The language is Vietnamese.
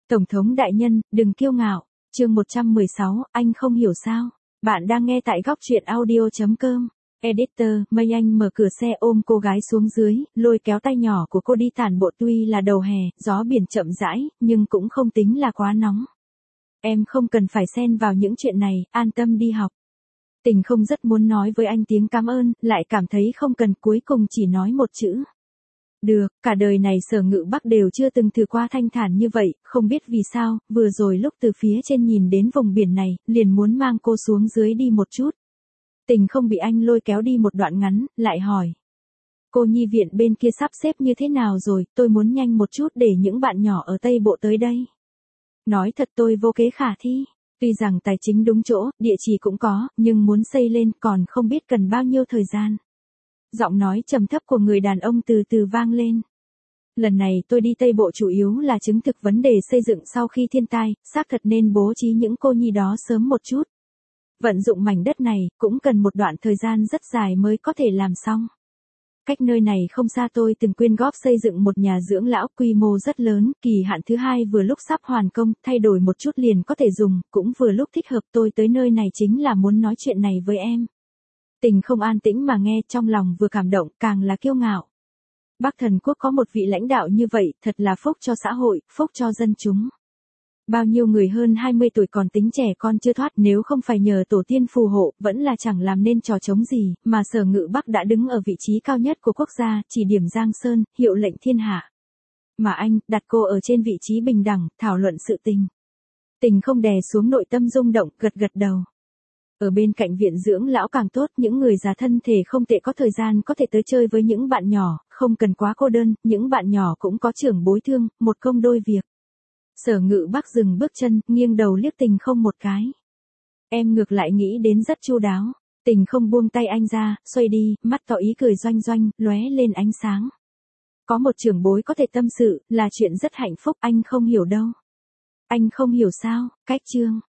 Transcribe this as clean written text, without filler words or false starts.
Tổng thống đại nhân, đừng kiêu ngạo. Chương 116, anh không hiểu sao. Bạn đang nghe tại góc truyện audio.com. Editor, Mây Anh mở cửa xe ôm cô gái xuống dưới, lôi kéo tay nhỏ của cô đi tản bộ. Tuy là đầu hè, gió biển chậm rãi, nhưng cũng không tính là quá nóng. Em không cần phải xen vào những chuyện này, an tâm đi học. Tình không rất muốn nói với anh tiếng cảm ơn, lại cảm thấy không cần, cuối cùng chỉ nói một chữ. Được, cả đời này Sở Ngự Bắc đều chưa từng thử qua thanh thản như vậy, không biết vì sao, vừa rồi lúc từ phía trên nhìn đến vùng biển này, liền muốn mang cô xuống dưới đi một chút. Tình không bị anh lôi kéo đi một đoạn ngắn, lại hỏi. Cô nhi viện bên kia sắp xếp như thế nào rồi, tôi muốn nhanh một chút để những bạn nhỏ ở Tây Bộ tới đây. Nói thật tôi vô kế khả thi. Tuy rằng tài chính đúng chỗ, địa chỉ cũng có, nhưng muốn xây lên còn không biết cần bao nhiêu thời gian. Giọng nói trầm thấp của người đàn ông từ từ vang lên. Lần này tôi đi Tây Bộ chủ yếu là chứng thực vấn đề xây dựng sau khi thiên tai, xác thật nên bố trí những cô nhi đó sớm một chút. Vận dụng mảnh đất này, cũng cần một đoạn thời gian rất dài mới có thể làm xong. Cách nơi này không xa tôi từng quyên góp xây dựng một nhà dưỡng lão quy mô rất lớn, kỳ hạn thứ 2 vừa lúc sắp hoàn công, thay đổi một chút liền có thể dùng, cũng vừa lúc thích hợp. Tôi tới nơi này chính là muốn nói chuyện này với em. Tình không an tĩnh mà nghe, trong lòng vừa cảm động, càng là kiêu ngạo. Bắc Thần Quốc có một vị lãnh đạo như vậy, thật là phúc cho xã hội, phúc cho dân chúng. Bao nhiêu người hơn 20 tuổi còn tính trẻ con chưa thoát, nếu không phải nhờ tổ tiên phù hộ, vẫn là chẳng làm nên trò trống gì, mà Sở Ngự Bắc đã đứng ở vị trí cao nhất của quốc gia, chỉ điểm Giang Sơn, hiệu lệnh thiên hạ. Mà anh, đặt cô ở trên vị trí bình đẳng, thảo luận sự tình. Tình không đè xuống nội tâm rung động, gật gật đầu. Ở bên cạnh viện dưỡng lão càng tốt, những người già thân thể không tệ có thời gian có thể tới chơi với những bạn nhỏ, không cần quá cô đơn, những bạn nhỏ cũng có trưởng bối thương, một công đôi việc. Sở Ngự Bắc dừng bước chân, nghiêng đầu liếc Tình không một cái. Em ngược lại nghĩ đến rất chu đáo. Tình không buông tay anh ra, xoay đi, mắt tỏ ý cười doanh doanh, lóe lên ánh sáng. Có một trưởng bối có thể tâm sự, là chuyện rất hạnh phúc, anh không hiểu đâu. Anh không hiểu sao, cách chương.